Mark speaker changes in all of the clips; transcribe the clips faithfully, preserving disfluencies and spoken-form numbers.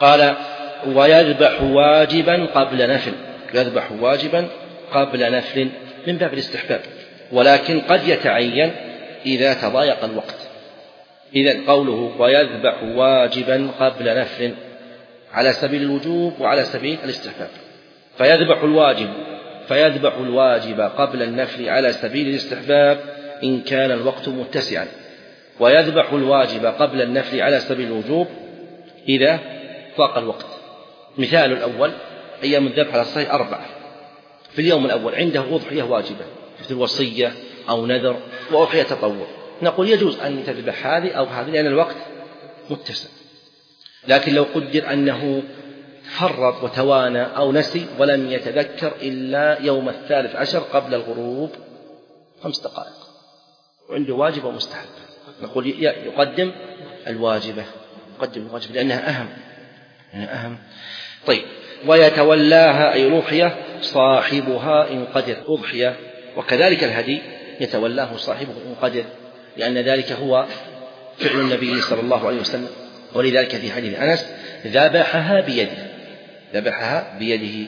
Speaker 1: قال ويذبح واجبا قبل نفل، يذبح واجبا قبل نفل من باب الاستحباب، ولكن قد يتعين إذا تضايق الوقت. إذن قوله ويذبح واجبا قبل نفل على سبيل الوجوب وعلى سبيل الاستحباب، فيذبح الواجب فيذبح الواجب قبل النفل على سبيل الاستحباب إن كان الوقت متسعا، ويذبح الواجب قبل النفل على سبيل الوجوب إذا ضاق الوقت. مثال الأول أيام الذبح على الصحيح أربعة، في اليوم الأول عنده أضحية واجبة مثل وصية أو نذر وأضحية تطوع، نقول يجوز أن تذبح هذه أو هذه لأن الوقت متسع. لكن لو قدر أنه فرط وتوانى أو نسي ولم يتذكر إلا يوم الثالث عشر قبل الغروب خمس دقائق وعنده واجب ومستحب، نقول يقدم الواجبة يقدم الواجب لأنها أهم يعني أهم. طيب ويتولاها أي الأضحية صاحبها إن قدر، أضحية وكذلك الهدي يتولاه صاحبه إن قدر، لأن ذلك هو فعل النبي صلى الله عليه وسلم، ولذلك في حديث أنس ذبحها بيده ذبحها بيده.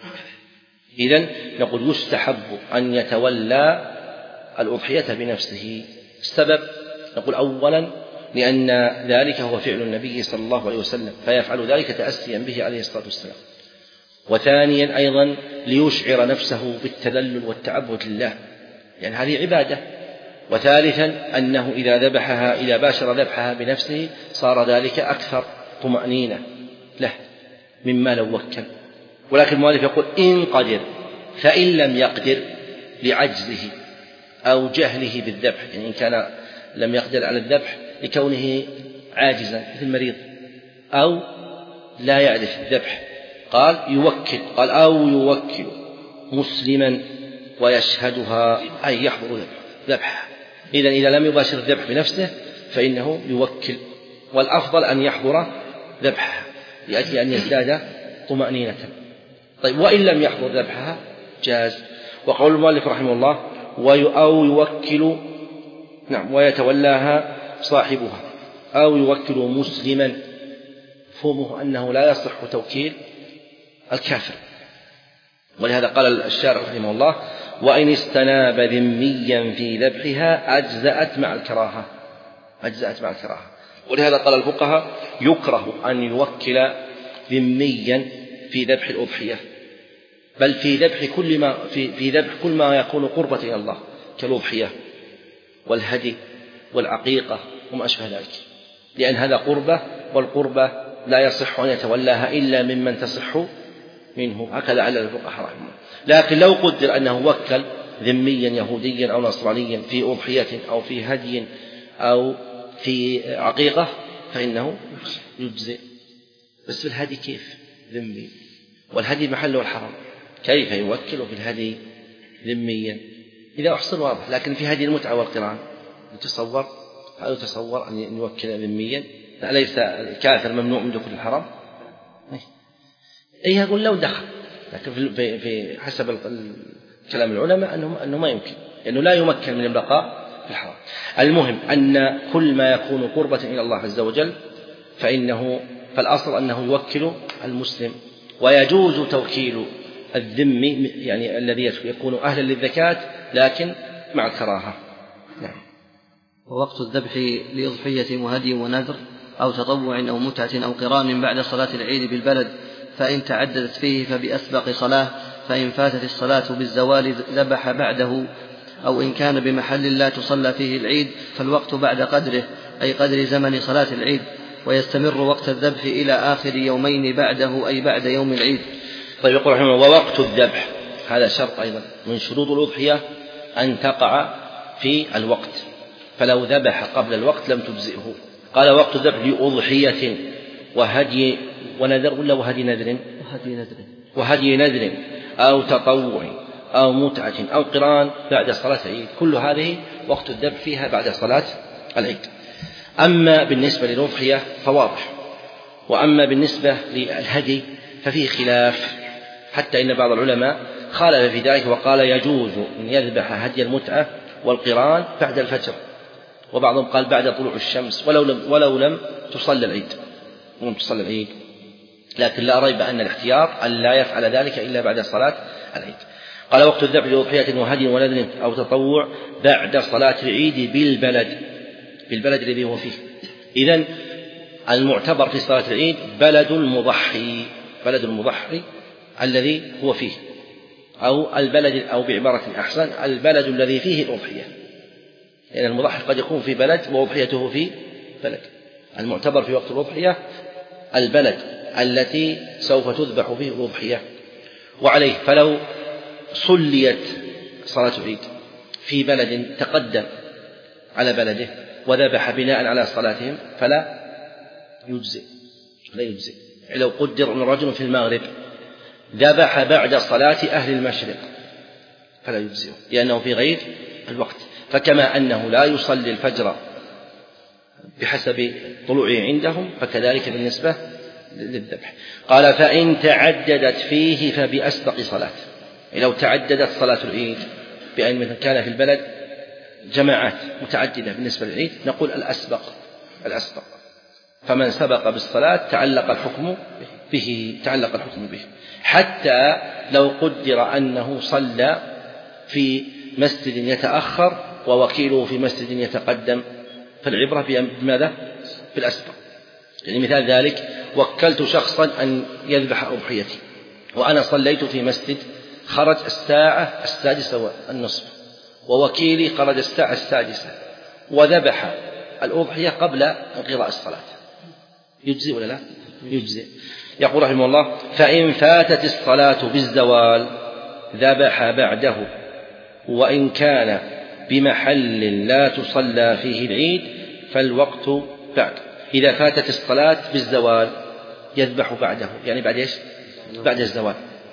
Speaker 1: إذن نقول يستحب أن يتولى الأضحية بنفسه. السبب نقول أولا لأن ذلك هو فعل النبي صلى الله عليه وسلم فيفعل ذلك تأسيا به عليه الصلاة والسلام، وثانيا أيضا ليشعر نفسه بالتذلل والتعبد لله يعني هذه عبادة، وثالثا أنه إذا ذبحها إذا باشر ذبحها بنفسه صار ذلك أكثر طمأنينة له مما لو وكل. ولكن المؤلف يقول إن قدر، فإن لم يقدر لعجزه أو جهله بالذبح، يعني إن كان لم يقدر على الذبح لكونه عاجزا مثل مريض أو لا يعرف الذبح، قال يوكل قال أو يوكل مسلما ويشهدها أي يحضر ذبح. إذن إذا لم يباشر الذبح بنفسه فإنه يوكل، والأفضل أن يحضر ذبحها لأجل أن يزداد طمأنينة. طيب وإن لم يحضر ذبحها جاز. وقول المؤلف رحمه الله أو يوكل نعم ويتولاها صاحبها أو يوكل مسلما، فهمه أنه لا يصح توكيل الكافر، ولهذا قال الشارع رحمه الله وإن استناب ذميا في ذبحها أجزأت مع الكراهة أجزأت مع الكراهة. ولهذا قال الفقهاء يكره أن يوكل ذميا في ذبح الأضحية، بل في ذبح كل ما في, في ذبح كل ما يكون قربة إلى الله كالأضحية والهدي والعقيقة وما أشبه ذلك، لأن هذا قربة، والقربة لا يصح أن يتولاها إلا ممن تصح منه، هكذا علل الفقهاء رحمه الله. لكن لو قدر أنه وكل ذميا يهوديا أو نصرانيا في أضحية أو في هدي أو في عقيقة فإنه يجزئ. بس في الهدي كيف ذمي؟ والهدي محله الحرم، كيف يوكل في الهدي ذميا؟ إذا أحصل واضح. لكن في هدي المتعة والقران يتصور هل يتصور أن يوكل ذميا؟ أليس الكافر ممنوع من دخول الحرم؟ أي يقول لو دخل، لكن في, في حسب كلام العلماء أنه, أنه ما يمكن، لأنه لا يمكن من البقاء في الحرم. المهم أن كل ما يكون قربة إلى الله عز وجل فإنه فالأصل أنه يوكل المسلم، ويجوز توكيل الذمي يعني الذي يكون أهلا للزكاة لكن مع الكراهة. نعم.
Speaker 2: ووقت الذبح لأضحية وهدي ونذر أو تطوع أو متعة أو قران بعد صلاة العيد بالبلد، فإن تعددت فيه فبأسبق صلاة، فإن فاتت الصلاة بالزوال ذبح بعده، أو إن كان بمحل لا تصلى فيه العيد فالوقت بعد قدره أي قدر زمن صلاة العيد، ويستمر وقت الذبح إلى آخر يومين بعده أي بعد يوم العيد.
Speaker 1: طيب يقول رحمه الله ووقت الذبح هذا شرط أيضا من شروط الأضحية أن تقع في الوقت، فلو ذبح قبل الوقت لم تجزئه. قال وقت الذبح لأضحية وهدي ونذر ولا وهدي نذر
Speaker 2: وهدي نذر
Speaker 1: وهدي نذر أو تطوع أو متعة أو قران بعد صلاة العيد، كل هذه وقت الذبح فيها بعد صلاة العيد. أما بالنسبة للأضحية فواضح، وأما بالنسبة للهدي ففيه خلاف، حتى إن بعض العلماء خالف في ذلك وقال يجوز أن يذبح هدي المتعة والقران بعد الفجر، وبعضهم قال بعد طلوع الشمس ولو لم, ولو لم تصلى العيد ولم تصلى العيد لكن لا ريب أن الاحتياط أن لا يفعل ذلك إلا بعد صلاة العيد. قال وقت الذبح لأضحية وهدي ونذر أو تطوع بعد صلاة العيد بالبلد بالبلد الذي هو فيه. إذن المعتبر في صلاة العيد بلد المضحي بلد المضحي الذي هو فيه، أو البلد، أو بعبارة أحسن البلد الذي فيه الأضحية، لأن يعني المضحي قد يكون في بلد وأضحيته في بلد. المعتبر في وقت الأضحية البلد التي سوف تذبح فيه الأضحية. وعليه فلو صليت صلاة العيد في بلد تقدم على بلده وذبح بناء على صلاتهم فلا يجزئ لا يجزئ. لو قدر أن رجل في المغرب ذبح بعد صلاة أهل المشرق فلا يجزئ، لأنه في غير الوقت. فكما أنه لا يصلي الفجر بحسب طلوعه عندهم فكذلك بالنسبة للذبح. قال فإن تعددت فيه فبأسبق صلاة. لو تعددت صلاة العيد بأن مثلا كان في البلد جماعات متعددة بالنسبة للعيد نقول الأسبق الأسبق فمن سبق بالصلاة تعلق الحكم به تعلق الحكم به حتى لو قدر أنه صلى في مسجد يتأخر ووكيله في مسجد يتقدم، فالعبرة بماذا؟ بالأسبق. يعني مثال ذلك وكلت شخصا أن يذبح أضحيتي وأنا صليت في مسجد خرج الساعة السادسة والنصف ووكيلي خرج الساعة السادسة وذبح الأضحية قبل انقضاء الصلاة، يجزي ولا لا؟ يجزي. يقول رحمه الله فإن فاتت الصلاة بالزوال ذبح بعده وإن كان بمحل لا تصلى فيه العيد فالوقت بعد. إذا فاتت الصلاة بالزوال يذبح بعده، يعني بعد إيش؟ بعد الزوال.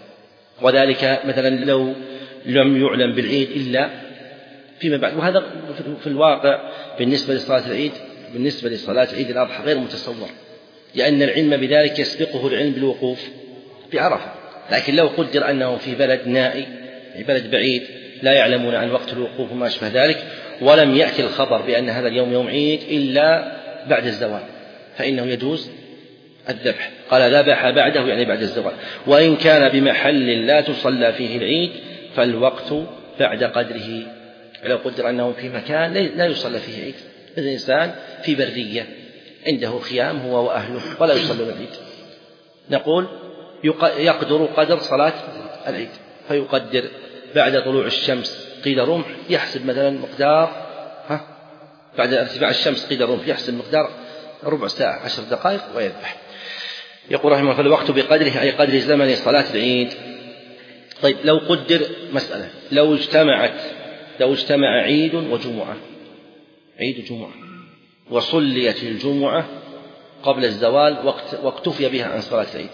Speaker 1: وذلك مثلا لو لم يعلم بالعيد إلا فيما بعد. وهذا في الواقع بالنسبة لصلاة العيد بالنسبة لصلاة عيد الأضحى غير متصور، لأن العلم بذلك يسبقه العلم بالوقوف بعرفة. لكن لو قدر أنه في بلد نائي في بلد بعيد لا يعلمون عن وقت الوقوف وما أشبه ذلك ولم يأتي الخبر بأن هذا اليوم يوم عيد إلا بعد الزوال فإنه يجوز الذبح. قال ذبح بعده يعني بعد الزوال. وإن كان بمحل لا تصلى فيه العيد فالوقت بعد قدره. لو قدر أنه في مكان لا يصلى فيه عيد، الإنسان في برية عنده خيام هو وأهله ولا يصلون العيد، نقول يقدر قدر صلاة العيد فيقدر بعد طلوع الشمس قيل رمح يحسب مثلا مقدار ها بعد ارتفاع الشمس قيل رمح يحسب مقدار ربع ساعة عشر دقائق ويذبح. يقول رحمه الله فالوقت بقدره أي قدر زمن صلاة العيد. طيب لو قدر مسألة لو اجتمعت لو اجتمع عيد وجمعة عيد وجمعة وصليت الجمعة قبل الزوال وقت واكتفي بها عن صلاة العيد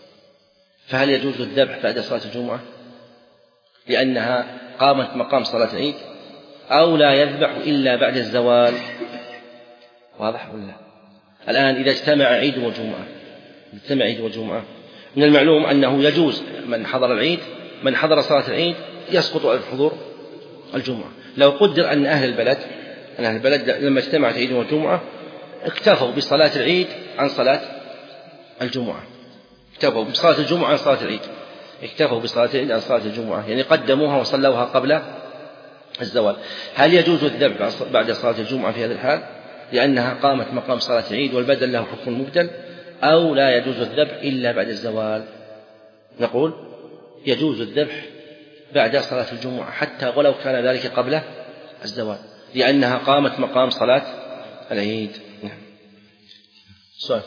Speaker 1: فهل يجوز الذبح بعد صلاة الجمعة لأنها قامت مقام صلاة العيد أو لا يذبح إلا بعد الزوال؟ واضح ولا لا؟ الآن إذا اجتمع عيد وجمعة اجتمع عيد وجمعة من المعلوم أنه يجوز من حضر العيد من حضر صلاة العيد يسقط عن حضور الجمعة. لو قدر أن أهل البلد أن أهل البلد لما اجتمعت عيد وجمعة اكتفوا بصلاة العيد عن صلاة الجمعة اكتفوا بصلاة الجمعة عن صلاة العيد اكتفوا بصلاة العيد عن صلاة الجمعة يعني قدموها وصلوها قبل الزوال. هل يجوز الذبح بعد صلاة الجمعة في هذا الحال لأنها قامت مقام صلاة العيد والبدل له حكم مبدل أو لا يجوز الذبح إلا بعد الزوال؟ نقول يجوز الذبح بعد صلاة الجمعة حتى ولو كان ذلك قبل الزوال لأنها قامت مقام صلاة العيد. نعم. سؤال.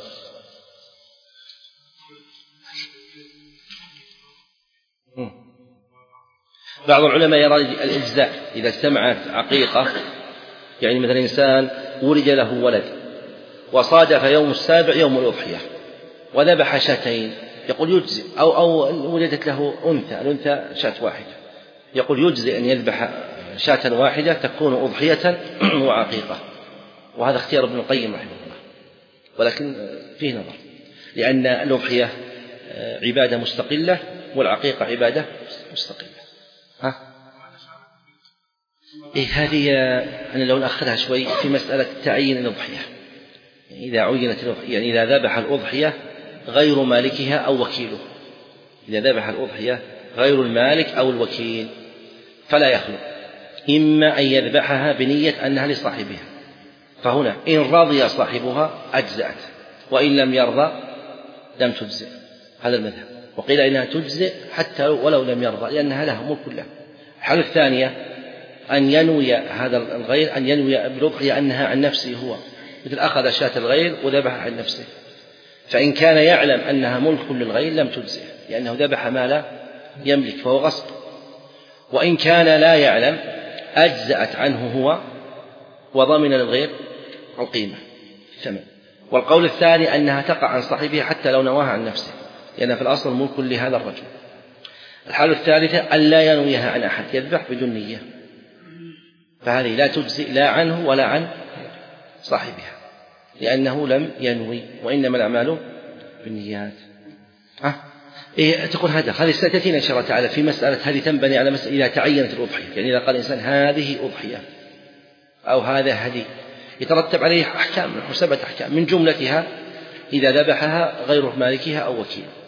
Speaker 1: بعض العلماء يرى الإجزاء إذا اجتمعت عقيقة يعني مثلا إنسان ولد له ولد وصادف يوم السابع يوم الأضحية وذبح شاتين يقول يجزئ أو أو ولدت له أنثى الأنثى شاة واحدة يقول يجزئ أن يذبح شاة واحدة تكون أضحية وعقيقة. وهذا اختيار ابن القيم رحمه الله ولكن فيه نظر لأن الأضحية عبادة مستقلة والعقيقة عبادة مستقلة. ها؟ إيه هذه أنا لو نأخذها شوي في مسألة تعيين الأضحية. إذا عينت الأضحية يعني إذا ذبح الأضحية غير مالكها أو وكيله، إذا ذبح الأضحية غير المالك أو الوكيل فلا يخلو، إما أن يذبحها بنية أنها لصاحبها، فهنا إن رضي صاحبها أجزأت، وإن لم يرضى لم تجزئ، هذا المذهب. وقيل إنها تجزئ حتى ولو لم يرضى لأنها لها ملك له. الحالة الثانية أن ينوي هذا الغير، أن ينوي بالأضحية أنها عن نفسه هو، مثل أخذ شاة الغير وذبح عن نفسه، فإن كان يعلم أنها ملك للغير لم تجزئ لأنه ذبح ما لا يملك فهو غصب، وإن كان لا يعلم أجزأت عنه هو وضمن للغير القيمة الثمن. والقول الثاني أنها تقع عن صاحبها حتى لو نواها عن نفسه لأن في الأصل ملك لهذا الرجل. الحالة الثالثة أن لا ينويها عن أحد، يذبح بدون نية، فهذه لا تجزئ لا عنه ولا عن صاحبها لأنه لم ينوي، وإنما الأعمال بالنيات. أه؟ إيه تقول هذا هذه ستأتينا إن شاء الله تعالى في مسألة هذه تنبني على مسألة إذا تعينت الأضحية، يعني إذا قال الإنسان هذه أضحية أو هذا هدي يترتب عليه أحكام، سبعة أحكام، من جملتها إذا ذبحها غير مالكها أو وكيل.